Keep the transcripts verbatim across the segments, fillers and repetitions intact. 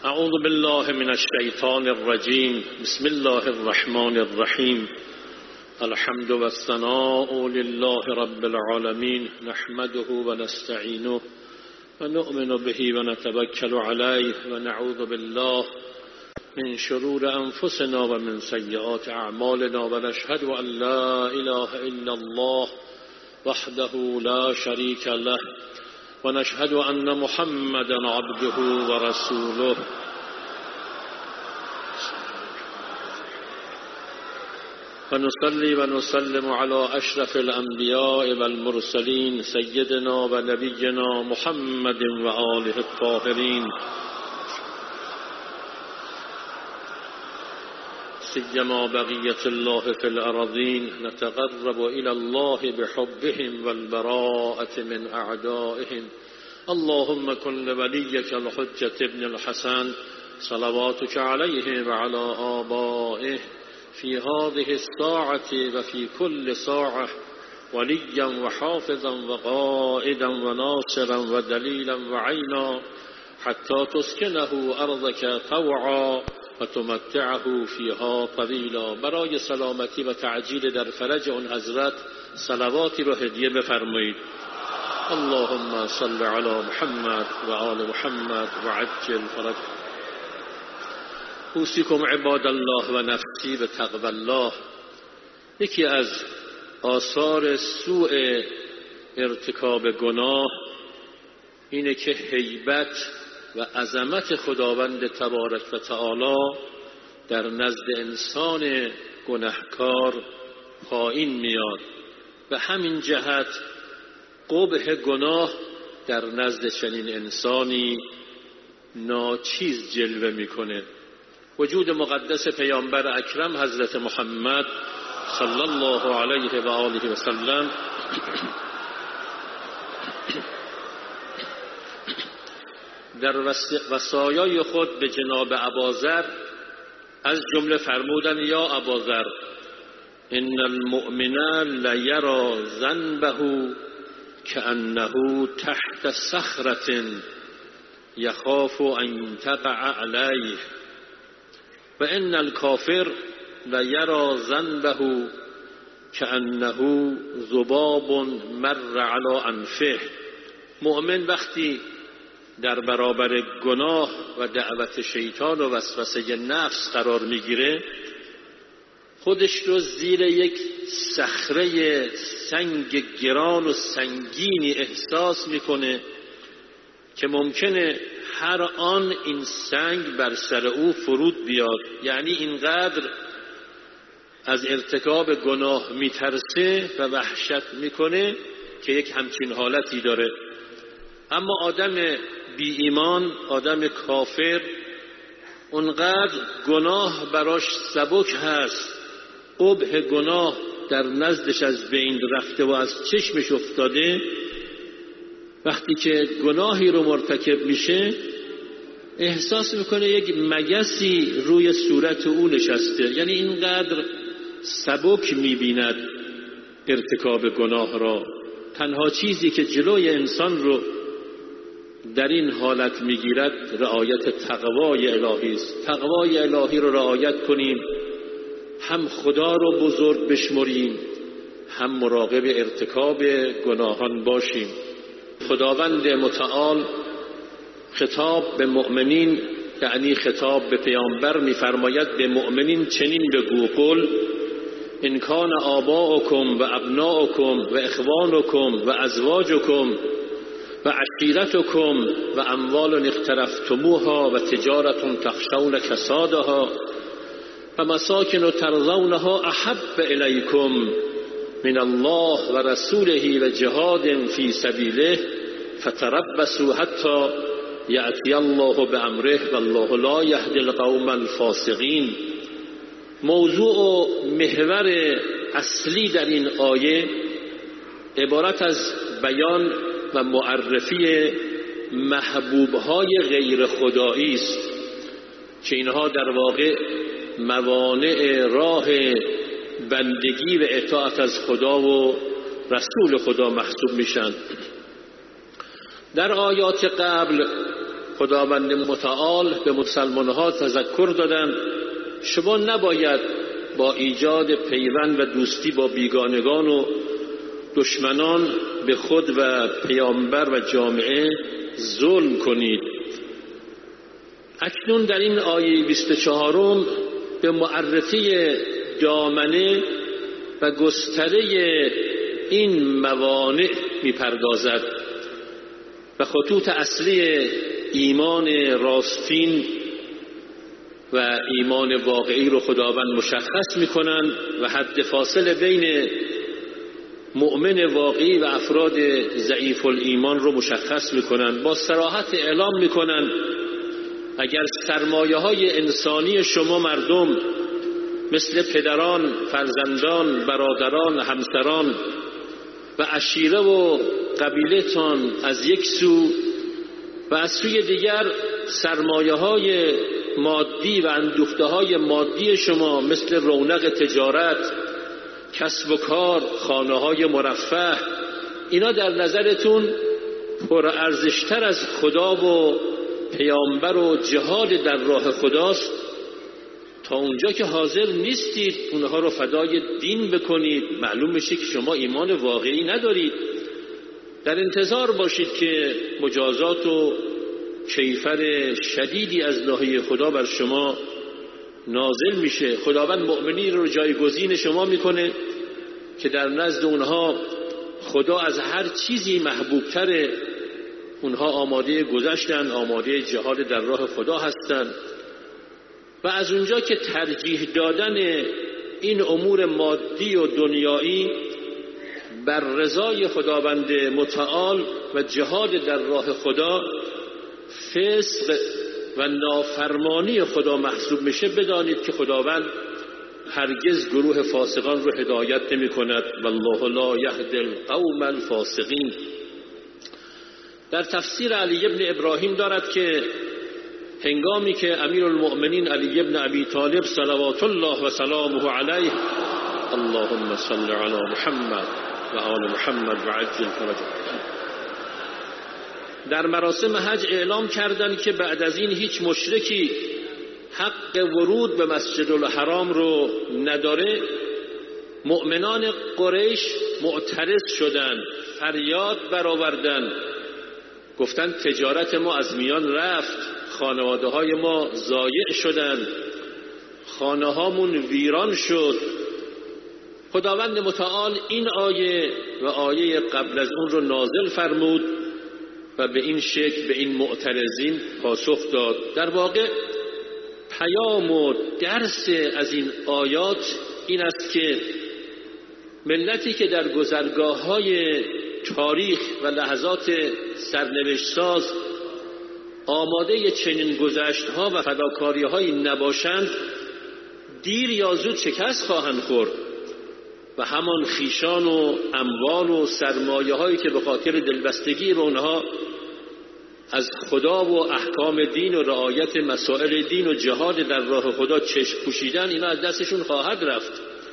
اعوذ بالله من الشیطان الرجیم. بسم الله الرحمن الرحیم. الحمد والثناء لله رب العالمین، نحمده ونستعینه ونؤمن به ونتوکل علیه ونعوذ بالله من شرور انفسنا ومن سیئات اعمالنا ونشهد ان لا اله الا الله وحده لا شریک له ونشهد ان محمدا عبده ورسوله. ونصلي ونسلم على اشرف الانبیاء والمرسلین سیدنا و نبینا محمد و آله الطاهرین، سیما بقیة الله في الأرضين. نتقرب إلى الله بحبهم والبراءة من أعدائهم. اللهم كن لوليك الحجة ابن الحسن صلواتك عليه وعلى آبائه في هذه الساعة وفي كل ساعة وليا وحافظا وقائدا وناصرا ودليلا وعينا حتى تسكنه أرضك طوعا و تمتعه فیها طویلا. برای سلامتی و تعجیل در فرج اون حضرت صلواتی رو هدیه بفرمایید. اللهم صل علی محمد و آل محمد و عجل فرج. اوصیکم عباد الله و نفسی به تقوی الله. یکی از آثار سوء ارتکاب گناه اینه که هیبت و عظمت خداوند تبارک و تعالی در نزد انسان گناهکار پایین میاد و همین جهت قبح گناه در نزد چنین انسانی ناچیز جلوه میکنه. وجود مقدس پیامبر اکرم حضرت محمد صلی الله علیه و آله و سلم در وصایای خود به جناب ابوذر از جمله فرمودن یا ابوذر ان المؤمن لیرى ذنبه كأنه تحت صخرة يخاف ان تقع عليه و ان الكافر لیرى ذنبه كأنه ذباب مر على انفه. مؤمن وقتی در برابر گناه و دعوت شیطان و وسوسه نفس قرار میگیره، خودش رو زیر یک صخره سنگ گران و سنگینی احساس میکنه که ممکنه هر آن این سنگ بر سر او فرود بیاد. یعنی اینقدر از ارتکاب گناه میترسه و وحشت میکنه که یک همچین حالتی داره. اما آدم بی ایمان، آدم کافر، اونقدر گناه براش سبک هست، قبح گناه در نزدش از بین رفته و از چشمش افتاده، وقتی که گناهی رو مرتکب میشه احساس میکنه یک مگسی روی صورت او نشسته. یعنی اینقدر سبک میبیند ارتکاب گناه را. تنها چیزی که جلوی انسان رو در این حالت میگیرد رعایت تقوای الهی است. تقوای الهی رو رعایت کنیم، هم خدا رو بزرگ بشمریم، هم مراقب ارتکاب گناهان باشیم. خداوند متعال خطاب به مؤمنین، یعنی خطاب به پیامبر، میفرماید به مؤمنین چنین بگو: قل ان کان آباؤکم و ابناؤکم و اخوانکم و ازواجکم و عشیرتکم و اموال اقترفتموها و تجارت تخشون کسادها و مساکن ترضونها احب الیکم من الله و رسوله و جهاد فی سبیله فتربصوا حتی یأتی الله بامره والله لا یهدی القوم الفاسقین. موضوع و محور اصلی در این آیه عبارت از بیان و معرفی محبوبهای غیر خدایی است که اینها در واقع موانع راه بندگی و اطاعت از خدا و رسول خدا محسوب میشن. در آیات قبل خداوند متعال به مسلمان‌ها تذکر دادند شما نباید با ایجاد پیوند و دوستی با بیگانگان و دشمنان به خود و پیامبر و جامعه ظلم کنید. اکنون در این آیه بیست و چهارم به معرفی دامنه و گستره این موانع میپردازد و خطوط اصلی ایمان راستین و ایمان واقعی رو خداوند مشخص میکنند و حد فاصله بین مؤمن واقعی و افراد ضعیف الایمان رو مشخص میکنند. با صراحت اعلام میکنند اگر سرمایه های انسانی شما مردم مثل پدران، فرزندان، برادران، همسران و عشیره و قبیلتان از یک سو و از سوی دیگر سرمایه های مادی و اندوخته های مادی شما مثل رونق تجارت، کسب و کار، خانه های مرفه، اینا در نظرتون پرارزشتر از خدا و پیامبر و جهاد در راه خداست، تا اونجا که حاضر نیستید اونها رو فدای دین بکنید معلوم میشه که شما ایمان واقعی ندارید. در انتظار باشید که مجازات و کیفر شدیدی از ناحیه خدا بر شما نازل میشه. خداوند مؤمنین رو جایگزین شما میکنه که در نزد اونها خدا از هر چیزی محبوبتره. اونها آماده گذشتن، آماده جهاد در راه خدا هستند و از اونجا که ترجیح دادن این امور مادی و دنیایی بر رضای خداوند متعال و جهاد در راه خدا فسق و نافرمانی خدا محسوب میشه، بدانید که خداوند هرگز گروه فاسقان رو هدایت نمی کند. والله لا یهدی القوم الفاسقین. در تفسیر علی ابن ابراهیم دارد که هنگامی که امیر المؤمنین علی ابن ابی طالب صلوات الله و سلامه علیه اللهم صل علی محمد و آل محمد و عجل فرجهم در مراسم حج اعلام کردند که بعد از این هیچ مشرکی حق ورود به مسجد الحرام رو نداره، مؤمنان قریش معترض شدند، فریاد برآوردند، گفتند تجارت ما از میان رفت، خانواده های ما ضایع شدند، خانه هامون ویران شد. خداوند متعال این آیه و آیه قبل از اون رو نازل فرمود و به این شکل به این معترضین پاسخ داد. در واقع پیام و درس از این آیات این است که ملتی که در گذرگاه‌های تاریخ و لحظات سرنوشت ساز آماده چنین گذشت‌ها و فداکاری‌هایی نباشند، دیر یا زود شکست خواهند خورد و همان خیشان و اموال و سرمایه‌هایی که به خاطر دلبستگی به اونها از خدا و احکام دین و رعایت مسائل دین و جهاد در راه خدا چشم پوشیدن، اینا از دستشون خواهد رفت.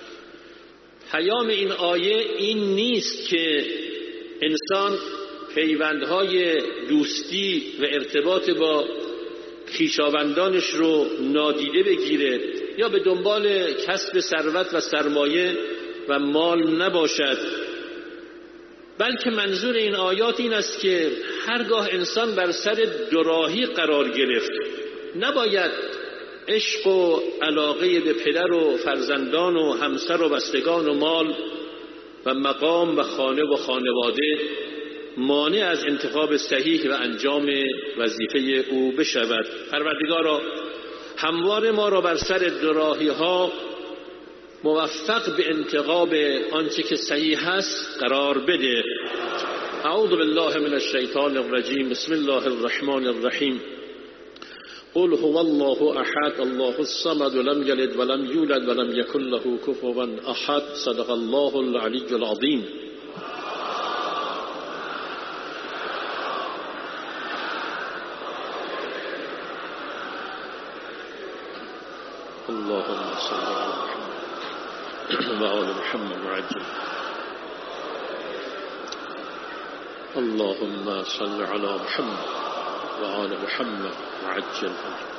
پیام این آیه این نیست که انسان پیوندهای دوستی و ارتباط با خویشاوندانش رو نادیده بگیره یا به دنبال کسب ثروت و سرمایه و مال نباشد، بلکه منظور این آیات این است که هرگاه انسان بر سر دوراهی قرار گرفت نباید عشق و علاقه به پدر و فرزندان و همسر و بستگان و مال و مقام و خانه و خانواده مانع از انتخاب صحیح و انجام وظیفه او بشود. پروردگارا هموار ما را بر سر دوراهی ها موفق به انتخاب آنچه که صحیح است قرار بده. اعوذ بالله من الشیطان الرجیم. بسم الله الرحمن الرحیم. قل هو الله احد الله الصمد لم یلد ولم یولد ولم یکن له کفوا احد. صدق الله العلی العظیم. اللهم صل علی محمد و آل محمد و عجل. اللهم صل علی محمد وآل محمد وعجل فرجهم.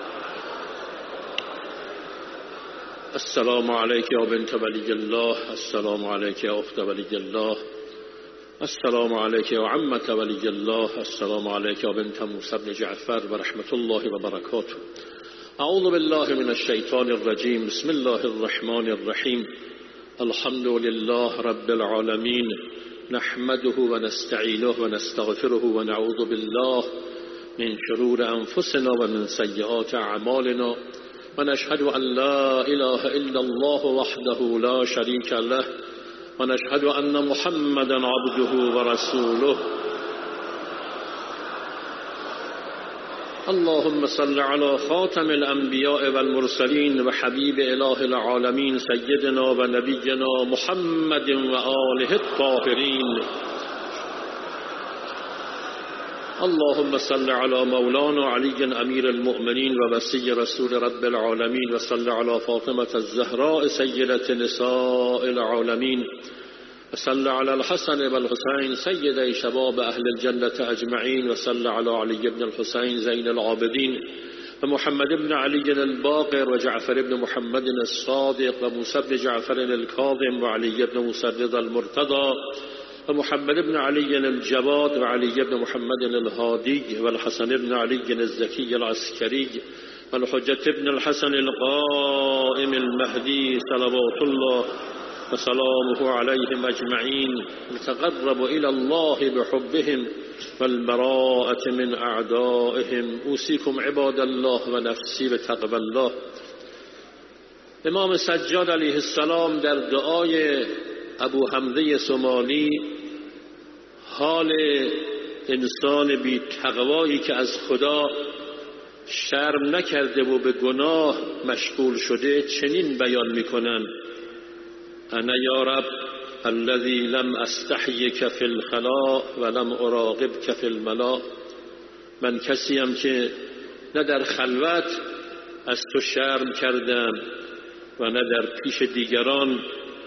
السلام عليك يا بنت ولي الله، السلام عليك يا أخت ولي الله، السلام عليك يا عمة ولي الله، السلام عليك يا بنت موسى بن جعفر ورحمة الله وبركاته. أعوذ بالله من الشيطان الرجيم. بسم الله الرحمن الرحيم. الحمد لله رب العالمين، نحمده ونستعينه ونستغفره ونعوذ بالله من شرور أنفسنا ومن سيئات أعمالنا، ونشهد أن لا إله إلا الله وحده لا شريك له، ونشهد أن محمدا عبده ورسوله. اللهم صل على خاتم الأنبياء والمرسلين وحبيب إله العالمين سيدنا ونبينا محمد وآله الطاهرين. اللهم صل على مولانا علي أمير المؤمنين ووصي رسول رب العالمين، وصل على فاطمة الزهراء سيدة نساء العالمين، وصل على الحسن والحسين سيدي شباب أهل الجنة أجمعين، وصل على علي بن الحسين زين العابدين ومحمد بن علي الباقر وجعفر بن محمد الصادق وموسى بن جعفر الكاظم وعلي بن موسى الرضا المرتضى ومحمد بن علي الجواد وعلي بن محمد الهادي والحسن بن علي الزكي العسكري والحجة بن الحسن القائم المهدي صلوات الله وسلامه عليهم أجمعين، نتقرب إلى الله بحبهم والبراءة من أعدائهم. أوصيكم عباد الله ونفسي بتقوى الله. امام سجاد علیه السلام در دعای ابو حمزه سومالی حال انسان بی تقوایی که از خدا شرم نکرده و به گناه مشغول شده چنین بیان میکنن: انا یا رب الذی لم استحیک فی الخلاء ولم اراقبک فی الملاء. من کسیم که نه در خلوت از تو شرم کردم و نه در پیش دیگران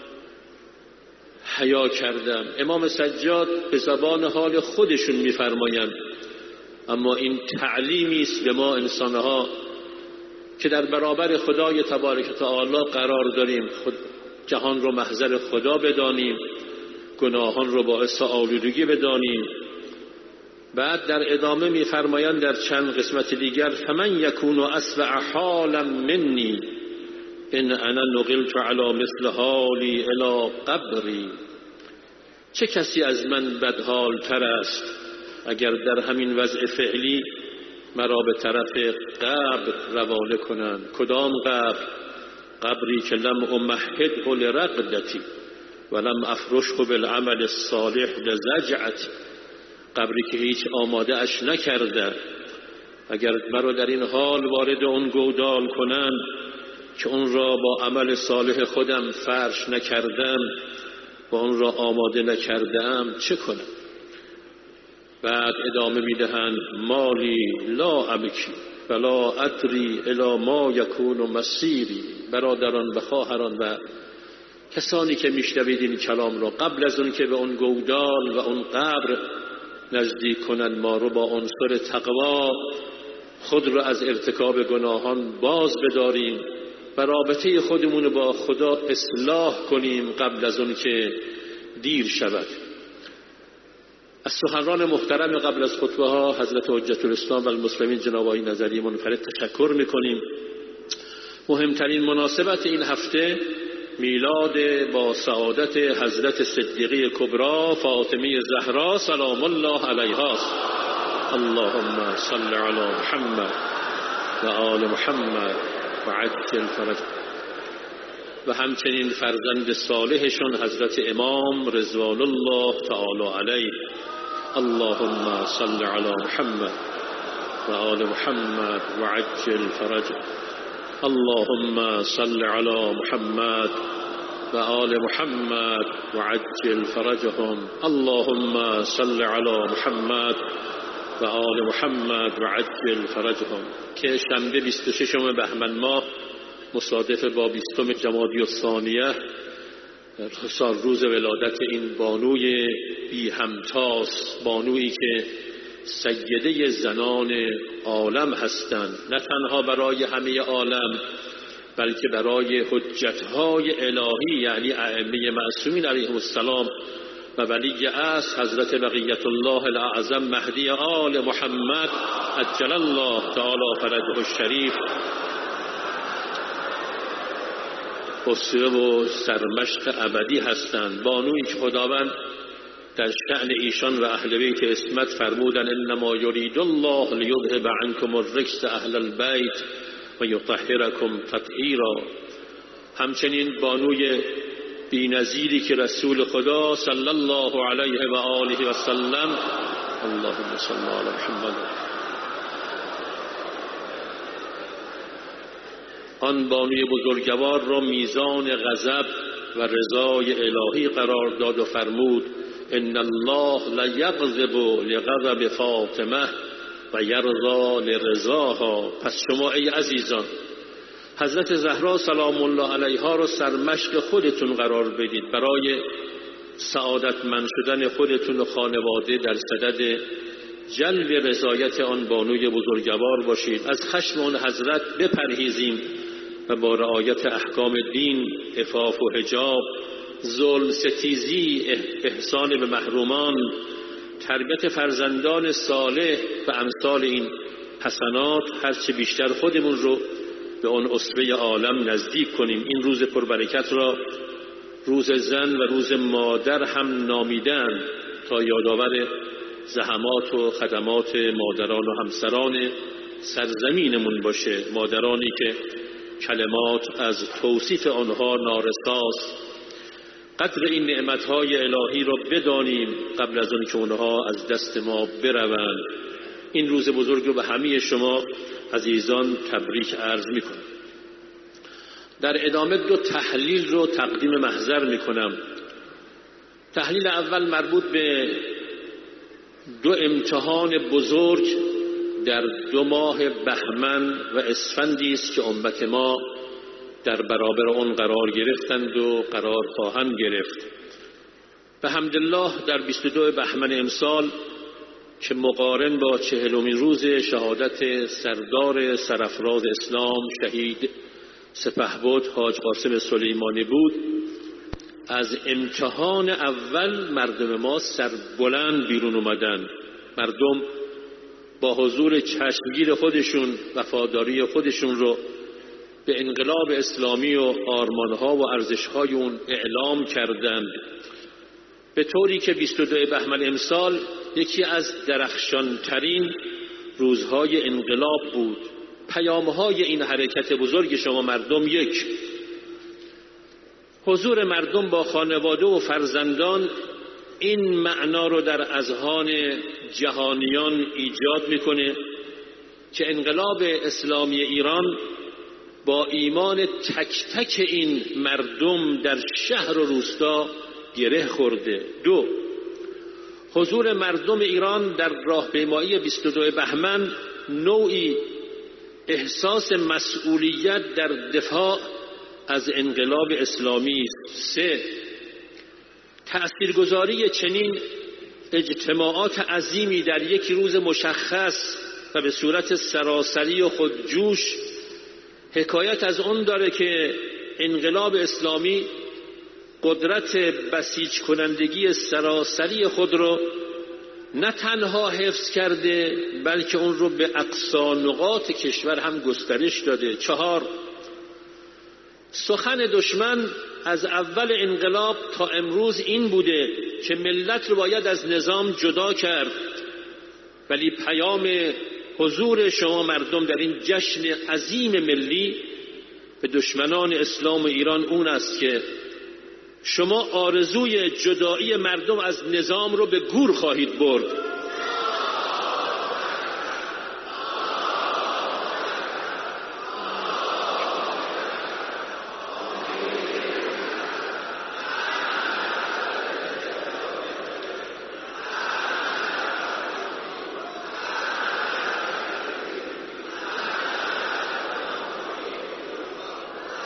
حیا کردم. امام سجاد به زبان حال خودشون میفرمایند، اما این تعلیمی است به ما انسانها که در برابر خدای تبارک و تعالی قرار داریم، خود جهان رو محضر خدا بدانیم، گناهان رو باعث آلودگی بدانیم. بعد در ادامه میفرمایند در چند قسمت دیگر: فمن یکون اسوأ حالا منی ان انا نقلت علی مثل حالی الی قبری. چه کسی از من بدحال تر است اگر در همین وضع فعلی مرا به طرف قبر روانه کنند. کدام قبر؟ قبری که لم امهده لرقدتی ولم افرشه بالعمل الصالح لزجعتی. قبری که هیچ آماده اش نکرده. اگر مرا در این حال وارد اون گودال کنند که اون را با عمل صالح خودم فرش نکردم و اون را آماده نکردم چه کنم؟ بعد ادامه میدهند: مالی لا ابکی ولا ادری الی ما یکون مسیری. برادران و خواهران و کسانی که میشنوید این کلام را، قبل از اون که به اون گودال و اون قبر نزدیک کنند، ما رو با عنصر تقوا خود را از ارتکاب گناهان باز بداریم و رابطه خودمون با خدا اصلاح کنیم قبل از اون که دیر شود. از سخنران محترم قبل از خطبه ها حضرت حجت الاسلام و المسلمین جناب آقای نظری منفرد تشکر میکنیم. مهمترین مناسبت این هفته میلاد با سعادت حضرت صدیقه کبرا فاطمه زهرا سلام الله علیها است. اللهم صل علی محمد و آل محمد و عجل فرج. و همچنین فرزند صالحشون حضرت امام رضوان الله تعالی علیه. اللهم صل علی محمد و آل محمد و عجل فرج. اللهم صل علی محمد و آل محمد و عجل فرجهم. اللهم صل علی محمد و آل محمد و عجل فرجهم. که شنبه بیست و ششم بهمن ماه مصادف با بیستم جمادی الثانیه سال روز ولادت این بانوی بی همتاس، بانویی که سیده زنان عالم هستند، نه تنها برای همه عالم بلکه برای حجتهای الهی یعنی ائمه معصومین علیهم السلام و ولی عصر حضرت بقیت الله الاعظم مهدی آل محمد عجل الله تعالی فرجه الشریف اسوه و سرمشق ابدی هستند. بانویی که خداوند در شأن ایشان و اهل بیت اسمت فرمودن انما یرید الله لیذهب عنکم الرجس اهل البیت و یطهرکم تطهیرا. همچنین بانوی بی‌نظیری که رسول خدا صلی الله علیه و آله و سلم اللهم صل علی محمد آن بانوی بزرگوار را میزان غضب و رضای الهی قرار داد و فرمود ان الله لیغضب لغضب فاطمه و یرضا لرضاها. پس شما ای عزیزان حضرت زهرا سلام الله علیها را سرمشق خودتون قرار بدید، برای سعادتمند شدن خودتون و خانواده در صدد جلب رضایت آن بانوی بزرگوار باشید. از خشم آن حضرت بپرهیزیم و با رعایت احکام دین، عفاف و حجاب، ظلم ستیزی، احسان به محرومان، تربیت فرزندان صالح و امثال این حسنات هرچه بیشتر خودمون رو به آن اسوه عالم نزدیک کنیم. این روز پربرکت را روز زن و روز مادر هم نامیدن تا یادآور زحمات و خدمات مادران و همسران سرزمینمون باشه، مادرانی که کلمات از توصیف آنها نارساست. قدر این نعمتهای الهی را بدانیم قبل از آن که اونها از دست ما بروند. این روز بزرگ رو به همه شما عزیزان تبریک عرض میکنم. در ادامه دو تحلیل رو تقدیم محضر میکنم. تحلیل اول مربوط به دو امتحان بزرگ در دو ماه بهمن و اسفندی است که امت ما در برابر آن قرار گرفتند و قرار خواهند گرفت. به حمدالله در بیست و دو بهمن امسال که مقارن با چهلمین روز شهادت سردار سرافراز اسلام شهید سپهبد حاج قاسم سلیمانی بود، از امتحان اول مردم ما سربلند بیرون اومدن. مردم با حضور چشمگیر خودشون وفاداری خودشون رو به انقلاب اسلامی و آرمانها و ارزشهای اون اعلام کردند، به طوری که بیست و دو بهمن امسال یکی از درخشانترین روزهای انقلاب بود. پیامهای این حرکت بزرگ شما مردم: یک، حضور مردم با خانواده و فرزندان این معنا رو در اذهان جهانیان ایجاد میکنه که انقلاب اسلامی ایران با ایمان تک تک این مردم در شهر و روستا گره خورده. دو، حضور مردم ایران در راهپیمایی بیست و دو بهمن نوعی احساس مسئولیت در دفاع از انقلاب اسلامی است. سه، تأثیرگذاری چنین اجتماعات عظیمی در یک روز مشخص و به صورت سراسری و خودجوش حکایت از اون داره که انقلاب اسلامی قدرت بسیج کنندگی سراسری خود رو نه تنها حفظ کرده بلکه اون رو به اقصا نقاط کشور هم گسترش داده. چهار، سخن دشمن از اول انقلاب تا امروز این بوده که ملت رو باید از نظام جدا کرد، ولی پیام حضور شما مردم در این جشن عظیم ملی به دشمنان اسلام ایران اون است که شما آرزوی جدایی مردم از نظام رو به گور خواهید برد.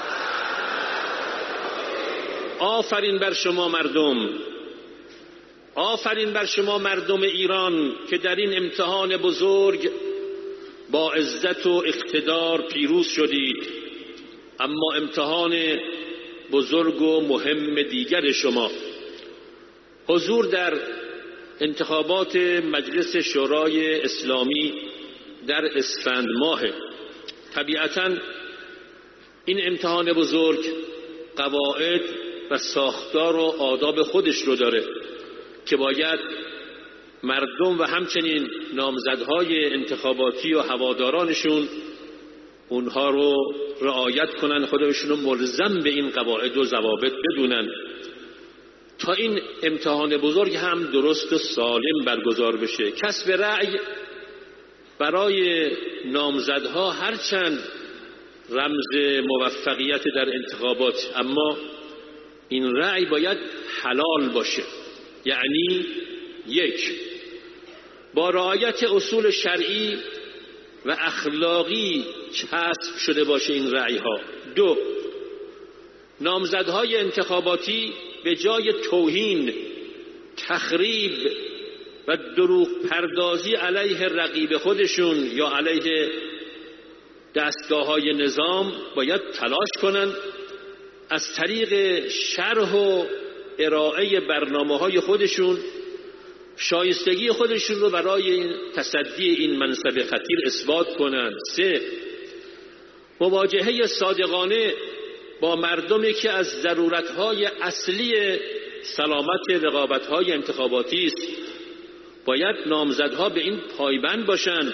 آفرین بر شما مردم، آفرین بر شما مردم ایران که در این امتحان بزرگ با عزت و اقتدار پیروز شدید. اما امتحان بزرگ و مهم دیگر شما حضور در انتخابات مجلس شورای اسلامی در اسفند ماه. طبیعتاً این امتحان بزرگ قواعد و ساختار و آداب خودش رو داره که باید مردم و همچنین نامزدهای انتخاباتی و هوادارانشون اونها رو رعایت کنن، خودشون رو ملزم به این قواعد و ضوابط بدونن تا این امتحان بزرگ هم درست و سالم برگزار بشه. کسب رأی برای نامزدها هرچند رمز موفقیت در انتخابات، اما این رأی باید حلال باشه، یعنی یک، با رعایت اصول شرعی و اخلاقی کسب شده باشه این رأی ها. دو، نامزدهای انتخاباتی به جای توهین، تخریب و دروغ پردازی علیه رقیب خودشون یا علیه دستگاه های نظام باید تلاش کنند از طریق شرح و ارائه برنامه های خودشون شایستگی خودشون رو برای تصدی این منصب خطیر اثبات کنند. سه، مواجهه صادقانه با مردمی که از ضرورتهای اصلی سلامت رقابت‌های انتخاباتی است. باید نامزدها به این پایبند باشند.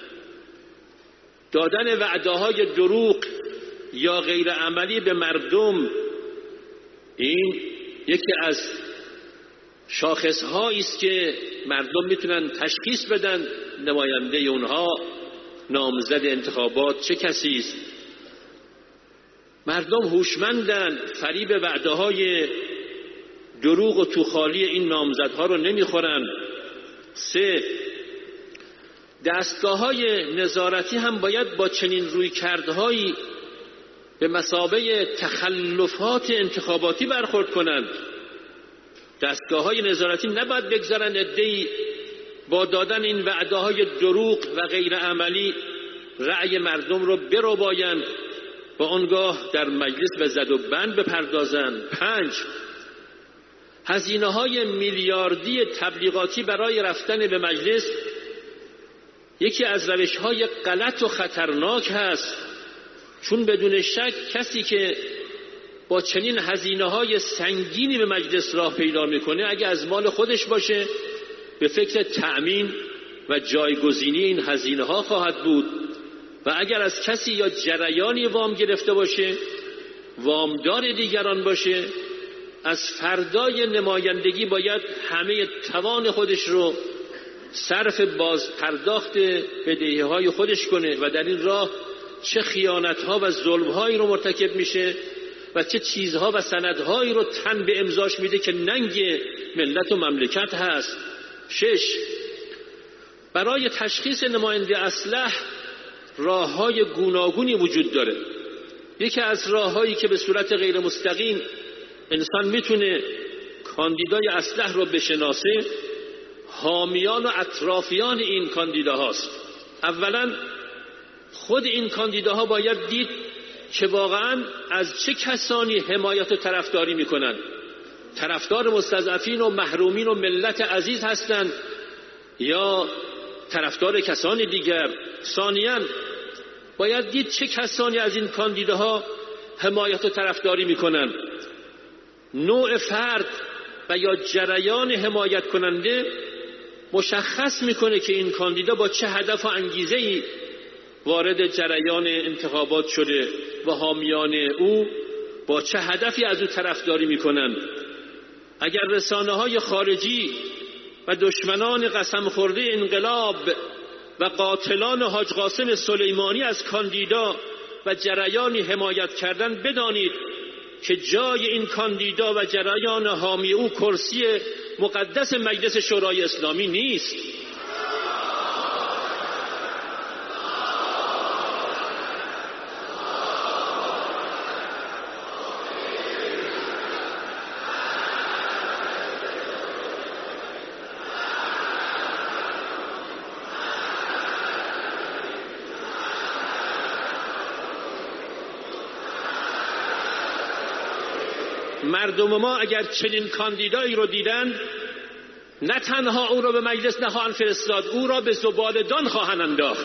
دادن وعده‌های دروغ یا غیر عملی به مردم این یکی از شاخصهایی است که مردم میتونن تشخیص بدن نماینده اونها نامزد انتخابات چه کسی است. مردم هوشمندن، فریب وعده‌های دروغ و توخالی این نامزدها رو نمیخورن. سه، دستگاه‌های نظارتی هم باید با چنین رویکردهایی به مثابه تخلفات انتخاباتی برخورد کنند. دستگاه‌های نظارتی نباید بگذارن عده‌ای با دادن این وعده‌های دروغ و غیر عملی رأی مردم رو بربایند و آنگاه در مجلس به زد و بند بپردازند. پنج، هزینه‌های میلیاردی تبلیغاتی برای رفتن به مجلس یکی از روش‌های غلط و خطرناک هست، چون بدون شک کسی که با چنین هزینه‌های سنگینی به مجلس راه پیدا می‌کنه اگه از مال خودش باشه به فکر تأمین و جایگزینی این هزینه‌ها خواهد بود و اگر از کسی یا جریانی وام گرفته باشه، وامدار دیگران باشه، از فردای نمایندگی باید همه توان خودش رو صرف باز پرداخت بدهی‌های خودش کنه و در این راه چه خیانت‌ها و ظلم‌هایی رو مرتکب میشه و چه چیزها و سندهایی رو تن به امضاش میده که ننگ ملت و مملکت هست. شش، برای تشخیص نماینده اصلح راه‌های گوناگونی وجود داره. یکی از راه‌هایی که به صورت غیر مستقیم انسان میتونه کاندیدای اصلح رو بشناسه حامیان و اطرافیان این کاندیداهاست. اولا خود این کاندیداها باید دید که واقعا از چه کسانی حمایت و طرفداری میکنن، طرفدار مستضعفین و محرومین و ملت عزیز هستند یا طرفدار کسان دیگر. ثانیاً باید دید چه کسانی از این کاندیداها حمایت و طرفداری میکنن. نوع فرد و یا جریان حمایت کننده مشخص میکنه که این کاندیدا با چه هدف و انگیزه‌ای وارد جریان انتخابات شده و حامیان او با چه هدفی از او طرفداری میکنن. اگر رسانه‌های خارجی و دشمنان قسم خورده انقلاب و قاتلان حاج قاسم سلیمانی از کاندیدا و جریانی حمایت کردن، بدانید که جای این کاندیدا و جریان حامی او کرسی مقدس مجلس شورای اسلامی نیست. مردم ما اگر چنین کاندیدایی رو دیدن نه تنها او را به مجلس نخواهند فرستاد، او را به زباله‌دان خواهند انداخت.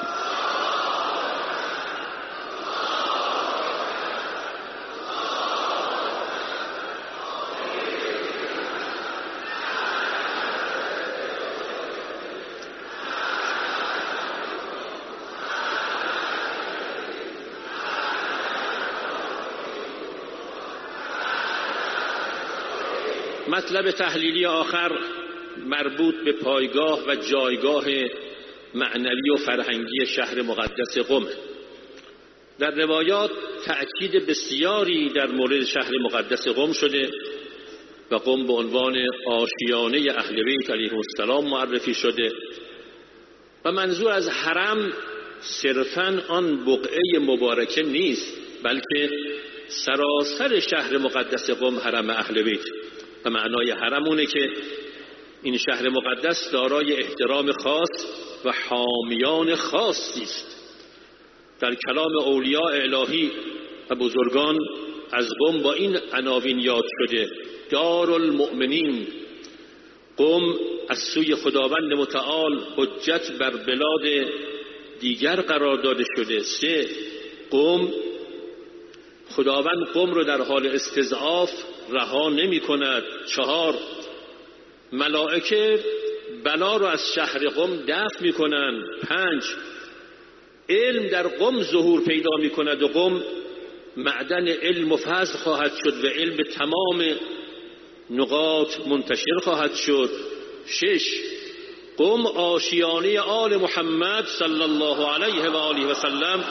مطلب تحلیلی آخر مربوط به پایگاه و جایگاه معنوی و فرهنگی شهر مقدس قم. در روایات تأکید بسیاری در مورد شهر مقدس قم شده و قم به عنوان آشیانه اهل بیت علیهم السلام معرفی شده و منظور از حرم صرفاً آن بقعه مبارکه نیست، بلکه سراسر شهر مقدس قم حرم اهل بیت. و معنای حرمونه که این شهر مقدس دارای احترام خاص و حامیان خاصی است. در کلام اولیاء الهی و بزرگان از قم با این عناوین یاد شده: دارالمؤمنین. قم از سوی خداوند متعال حجت بر بلاد دیگر قرار داده شده. سه، قم، خداوند قم رو در حال استضعاف رها نمی کند. چهار، ملائکه بلا رو از شهر قم دفع می کنند. پنج، علم در قم ظهور پیدا می کند و قم معدن علم و فضل خواهد شد و علم به تمام نقاط منتشر خواهد شد. شش، قم آشیانه آل محمد صلی الله علیه و آله و سلم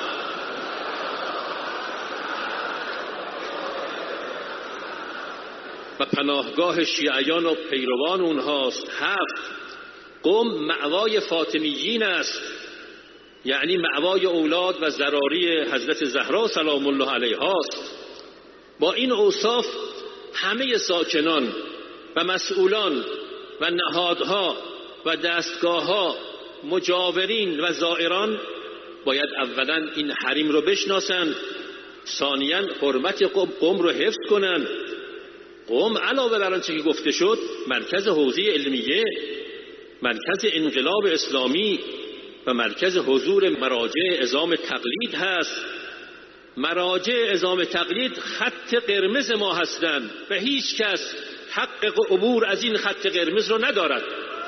و پناهگاه شیعیان و پیروان اونهاست. هفت، قم مأوای فاطمیین است، یعنی مأوای اولاد و ذراری حضرت زهرا سلام الله علیها است. با این اوصاف همه ساکنان و مسئولان و نهادها و دستگاهها، مجاورین و زائران باید اولا این حریم رو بشناسند، ثانیاً حرمت قم رو حفظ کنند. قم علاوه بر آنچه که گفته شد مرکز حوزه علمیه، مرکز انقلاب اسلامی و مرکز حضور مراجع عظام تقلید هست. مراجع عظام تقلید خط قرمز ما هستند و هیچ کس حق عبور از این خط قرمز رو ندارد.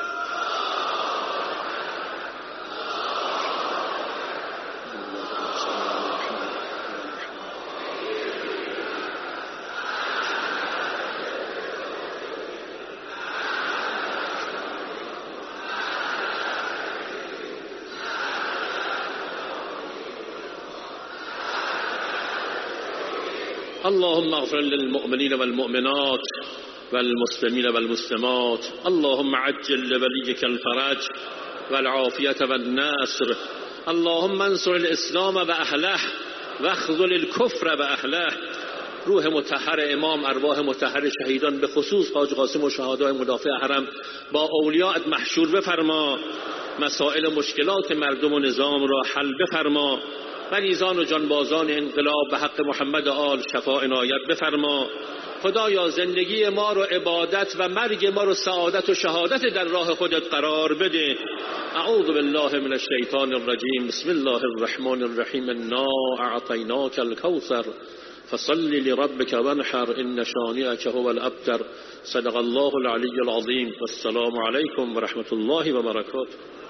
اللهم اغفر للمؤمنين والمؤمنات والمسلمين والمسلمات. اللهم عجل لوليك الفرج والعافية والنصر. اللهم انصر الاسلام وأهله واخذل الكفر وأهله. روح مطهر امام، ارواح مطهر شهیدان به خصوص حاج قاسم و شهدای مدافع حرم با اولیاءت محشور بفرما. مسائل مشکلات مردم و نظام را حل بفرما. مریضان و جانبازان انقلاب به حق محمد آل شفا عنایت بفرما. خدایا زندگی ما رو عبادت و مرگ ما رو سعادت و شهادت در راه خودت قرار بده. اعوذ بالله من الشیطان الرجیم. بسم الله الرحمن الرحیم. انا اعطیناک الکوثر فصل لربك وانحر ان شانئك هو الابتر. صدق الله العلی العظیم. والسلام علیکم و رحمت الله و برکاته.